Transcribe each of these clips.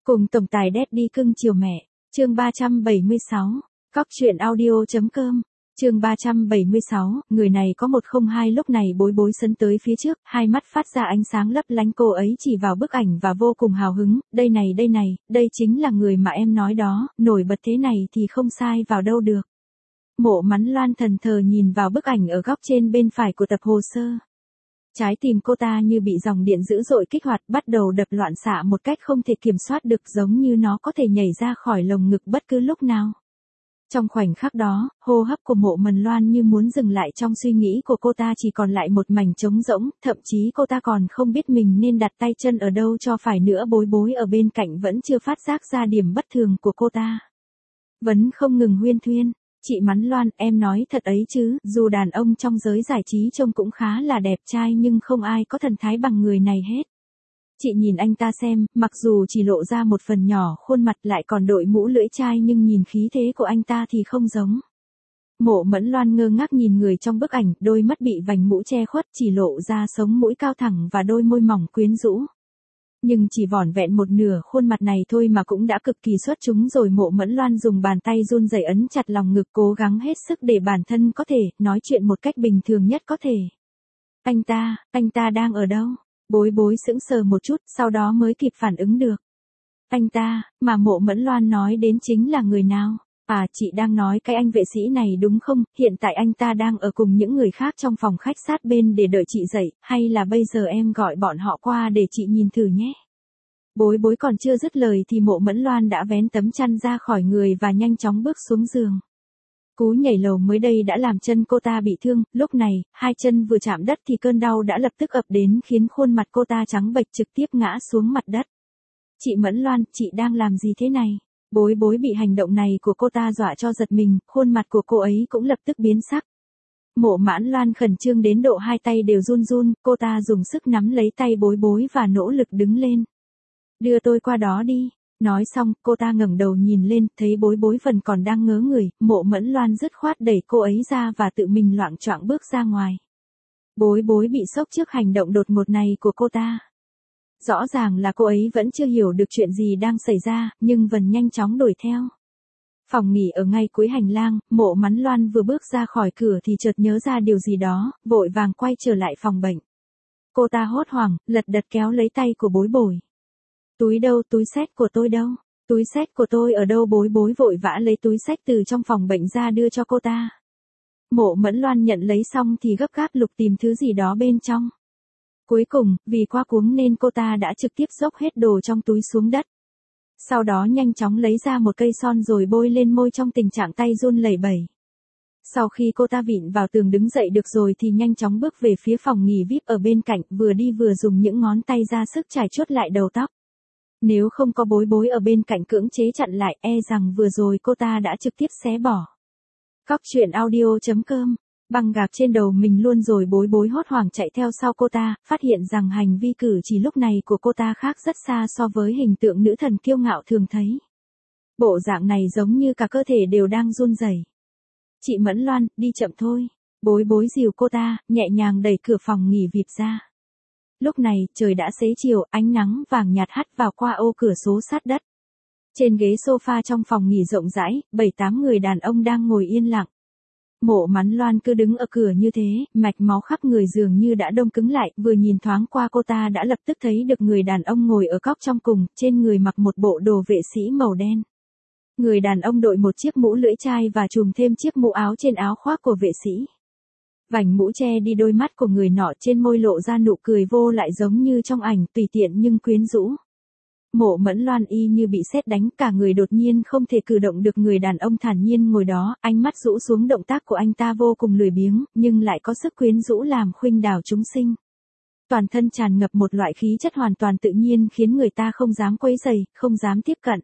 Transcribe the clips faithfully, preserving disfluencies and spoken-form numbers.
Cùng tổng tài Daddy cưng chiều mẹ, chương ba trăm bảy mươi sáu, cóc truyện audio.com, chương ba trăm bảy mươi sáu, người này có một không hai. Lúc này Bối Bối sấn tới phía trước, hai mắt phát ra ánh sáng lấp lánh, cô ấy chỉ vào bức ảnh và vô cùng hào hứng, đây này đây này, đây chính là người mà em nói đó, nổi bật thế này thì không sai vào đâu được. Mộ Mẫn Loan thần thờ nhìn vào bức ảnh ở góc trên bên phải của tập hồ sơ. Trái tim cô ta như bị dòng điện dữ dội kích hoạt, bắt đầu đập loạn xạ một cách không thể kiểm soát được, giống như nó có thể nhảy ra khỏi lồng ngực bất cứ lúc nào. Trong khoảnh khắc đó, hô hấp của Mộ Mẫn Loan như muốn dừng lại, trong suy nghĩ của cô ta chỉ còn lại một mảnh trống rỗng, thậm chí cô ta còn không biết mình nên đặt tay chân ở đâu cho phải nữa. Bối Bối ở bên cạnh vẫn chưa phát giác ra điểm bất thường của cô ta, vẫn không ngừng huyên thuyên. Chị Mẫn Loan, em nói thật ấy chứ, dù đàn ông trong giới giải trí trông cũng khá là đẹp trai nhưng không ai có thần thái bằng người này hết. Chị nhìn anh ta xem, mặc dù chỉ lộ ra một phần nhỏ khuôn mặt, lại còn đội mũ lưỡi trai, nhưng nhìn khí thế của anh ta thì không giống. Mộ Mẫn Loan ngơ ngác nhìn người trong bức ảnh, đôi mắt bị vành mũ che khuất, chỉ lộ ra sống mũi cao thẳng và đôi môi mỏng quyến rũ. Nhưng chỉ vỏn vẹn một nửa khuôn mặt này thôi mà cũng đã cực kỳ xuất chúng rồi. Mộ Mẫn Loan dùng bàn tay run rẩy ấn chặt lòng ngực, cố gắng hết sức để bản thân có thể nói chuyện một cách bình thường nhất có thể. Anh ta, anh ta đang ở đâu? Bối Bối sững sờ một chút, sau đó mới kịp phản ứng được. Anh ta, mà Mộ Mẫn Loan nói đến chính là người nào? À, chị đang nói cái anh vệ sĩ này đúng không? Hiện tại anh ta đang ở cùng những người khác trong phòng khách sát bên để đợi chị dậy, hay là bây giờ em gọi bọn họ qua để chị nhìn thử nhé. Bối Bối còn chưa dứt lời thì Mộ Mẫn Loan đã vén tấm chăn ra khỏi người và nhanh chóng bước xuống giường. Cú nhảy lầu mới đây đã làm chân cô ta bị thương, lúc này, hai chân vừa chạm đất thì cơn đau đã lập tức ập đến, khiến khuôn mặt cô ta trắng bệch, trực tiếp ngã xuống mặt đất. Chị Mẫn Loan, chị đang làm gì thế này? Bối Bối bị hành động này của cô ta dọa cho giật mình, khuôn mặt của cô ấy cũng lập tức biến sắc. Mộ Mẫn Loan khẩn trương đến độ hai tay đều run run, cô ta dùng sức nắm lấy tay Bối Bối và nỗ lực đứng lên. Đưa tôi qua đó đi. Nói xong, cô ta ngẩng đầu nhìn lên, thấy Bối Bối vẫn còn đang ngớ người, Mộ Mẫn Loan dứt khoát đẩy cô ấy ra và tự mình loạng choạng bước ra ngoài. Bối Bối bị sốc trước hành động đột ngột này của cô ta. Rõ ràng là cô ấy vẫn chưa hiểu được chuyện gì đang xảy ra, nhưng vẫn nhanh chóng đuổi theo. Phòng nghỉ ở ngay cuối hành lang, Mộ Mẫn Loan vừa bước ra khỏi cửa thì chợt nhớ ra điều gì đó, vội vàng quay trở lại phòng bệnh. Cô ta hốt hoảng, lật đật kéo lấy tay của Bối Bối. Túi đâu, túi xách của tôi đâu? Túi xách của tôi ở đâu? Bối Bối vội vã lấy túi xách từ trong phòng bệnh ra đưa cho cô ta. Mộ Mẫn Loan nhận lấy xong thì gấp gáp lục tìm thứ gì đó bên trong. Cuối cùng, vì quá cuống nên cô ta đã trực tiếp dốc hết đồ trong túi xuống đất. Sau đó nhanh chóng lấy ra một cây son rồi bôi lên môi trong tình trạng tay run lẩy bẩy. Sau khi cô ta vịn vào tường đứng dậy được rồi thì nhanh chóng bước về phía phòng nghỉ vi ai pi ở bên cạnh, vừa đi vừa dùng những ngón tay ra sức chải chuốt lại đầu tóc. Nếu không có Bối Bối ở bên cạnh cưỡng chế chặn lại, e rằng vừa rồi cô ta đã trực tiếp xé bỏ. Cóc truyện audio.com, băng gạc trên đầu mình luôn rồi. Bối Bối hốt hoảng chạy theo sau cô ta, phát hiện rằng hành vi cử chỉ lúc này của cô ta khác rất xa so với hình tượng nữ thần kiêu ngạo thường thấy. Bộ dạng này giống như cả cơ thể đều đang run rẩy. Chị Mẫn Loan, đi chậm thôi. Bối Bối dìu cô ta, nhẹ nhàng đẩy cửa phòng nghỉ vi ai pi ra. Lúc này, trời đã xế chiều, ánh nắng vàng nhạt hắt vào qua ô cửa sổ sát đất. Trên ghế sofa trong phòng nghỉ rộng rãi, bảy tám người đàn ông đang ngồi yên lặng. Mộ Mẫn Loan cứ đứng ở cửa như thế, mạch máu khắp người dường như đã đông cứng lại, vừa nhìn thoáng qua cô ta đã lập tức thấy được người đàn ông ngồi ở góc trong cùng, trên người mặc một bộ đồ vệ sĩ màu đen. Người đàn ông đội một chiếc mũ lưỡi chai và trùm thêm chiếc mũ áo trên áo khoác của vệ sĩ. Vành mũ che đi đôi mắt của người nọ, trên môi lộ ra nụ cười vô lại giống như trong ảnh, tùy tiện nhưng quyến rũ. Mộ Mẫn Loan y như bị sét đánh, cả người đột nhiên không thể cử động được. Người đàn ông thản nhiên ngồi đó, ánh mắt rũ xuống, động tác của anh ta vô cùng lười biếng, nhưng lại có sức quyến rũ làm khuynh đảo chúng sinh. Toàn thân tràn ngập một loại khí chất hoàn toàn tự nhiên khiến người ta không dám quấy rầy, không dám tiếp cận.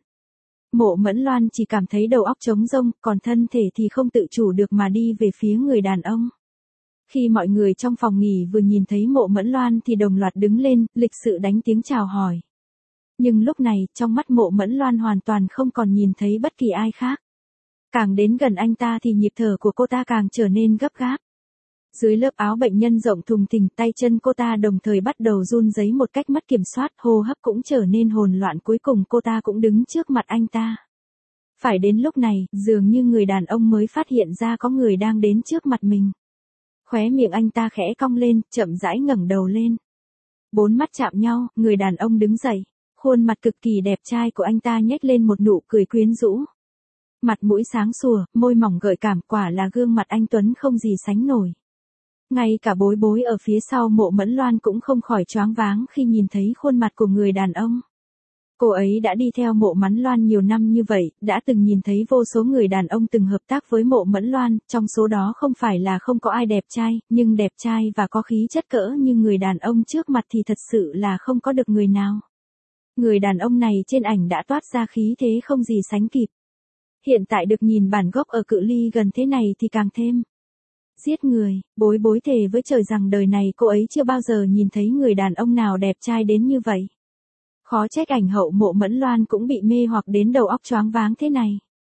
Mộ Mẫn Loan chỉ cảm thấy đầu óc trống rỗng, còn thân thể thì không tự chủ được mà đi về phía người đàn ông. Khi mọi người trong phòng nghỉ vừa nhìn thấy Mộ Mẫn Loan thì đồng loạt đứng lên, lịch sự đánh tiếng chào hỏi. Nhưng lúc này, trong mắt Mộ Mẫn Loan hoàn toàn không còn nhìn thấy bất kỳ ai khác. Càng đến gần anh ta thì nhịp thở của cô ta càng trở nên gấp gáp. Dưới lớp áo bệnh nhân rộng thùng thình, tay chân cô ta đồng thời bắt đầu run rẩy một cách mất kiểm soát, hô hấp cũng trở nên hỗn loạn, cuối cùng cô ta cũng đứng trước mặt anh ta. Phải đến lúc này, dường như người đàn ông mới phát hiện ra có người đang đến trước mặt mình. Khóe miệng anh ta khẽ cong lên, chậm rãi ngẩng đầu lên. Bốn mắt chạm nhau, người đàn ông đứng dậy. Khuôn mặt cực kỳ đẹp trai của anh ta nhếch lên một nụ cười quyến rũ. Mặt mũi sáng sủa, môi mỏng gợi cảm, quả là gương mặt anh tuấn không gì sánh nổi. Ngay cả Bối Bối ở phía sau Mộ Mẫn Loan cũng không khỏi choáng váng khi nhìn thấy khuôn mặt của người đàn ông. Cô ấy đã đi theo Mộ Mẫn Loan nhiều năm như vậy, đã từng nhìn thấy vô số người đàn ông từng hợp tác với Mộ Mẫn Loan, trong số đó không phải là không có ai đẹp trai, nhưng đẹp trai và có khí chất cỡ như người đàn ông trước mặt thì thật sự là không có được người nào. Người đàn ông này trên ảnh đã toát ra khí thế không gì sánh kịp. Hiện tại được nhìn bản gốc ở cự ly gần thế này thì càng thêm giết người. Bối Bối thề với trời rằng đời này cô ấy chưa bao giờ nhìn thấy người đàn ông nào đẹp trai đến như vậy. Khó trách ảnh hậu Mộ Mẫn Loan cũng bị mê hoặc đến đầu óc choáng váng thế này.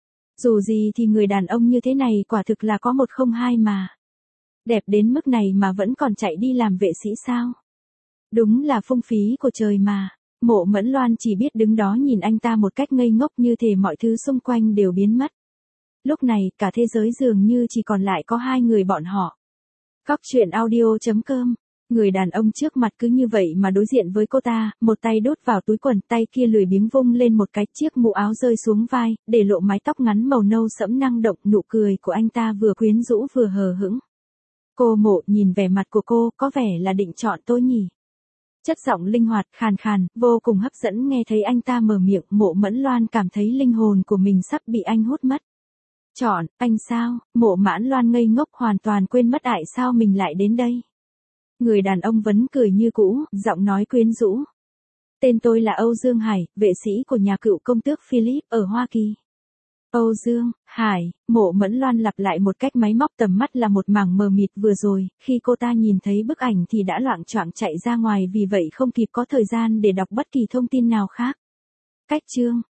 Dù gì thì người đàn ông như thế này quả thực là có một không hai mà. Đẹp đến mức này mà vẫn còn chạy đi làm vệ sĩ sao? Đúng là phung phí của trời mà. Mộ Mẫn Loan chỉ biết đứng đó nhìn anh ta một cách ngây ngốc, như thể mọi thứ xung quanh đều biến mất. Lúc này, cả thế giới dường như chỉ còn lại có hai người bọn họ. Cóc truyện audio chấm com. Người đàn ông trước mặt cứ như vậy mà đối diện với cô ta, một tay đút vào túi quần, tay kia lười biếng vung lên một cái, chiếc mũ áo rơi xuống vai, để lộ mái tóc ngắn màu nâu sẫm năng động, nụ cười của anh ta vừa quyến rũ vừa hờ hững. Cô Mộ, nhìn vẻ mặt của cô, có vẻ là định chọn tôi nhỉ? Chất giọng linh hoạt, khàn khàn, vô cùng hấp dẫn, nghe thấy anh ta mở miệng, Mộ Mẫn Loan cảm thấy linh hồn của mình sắp bị anh hút mất. Chọn, anh sao? Mộ Mẫn Loan ngây ngốc, hoàn toàn quên mất tại sao mình lại đến đây. Người đàn ông vẫn cười như cũ, giọng nói quyến rũ. Tên tôi là Âu Dương Hải, vệ sĩ của nhà cựu công tước Philip ở Hoa Kỳ. Âu Dương, Hải, Mộ Mẫn Loan lặp lại một cách máy móc, tầm mắt là một mảng mờ mịt, vừa rồi, khi cô ta nhìn thấy bức ảnh thì đã loạng choạng chạy ra ngoài, vì vậy không kịp có thời gian để đọc bất kỳ thông tin nào khác. Cách chương.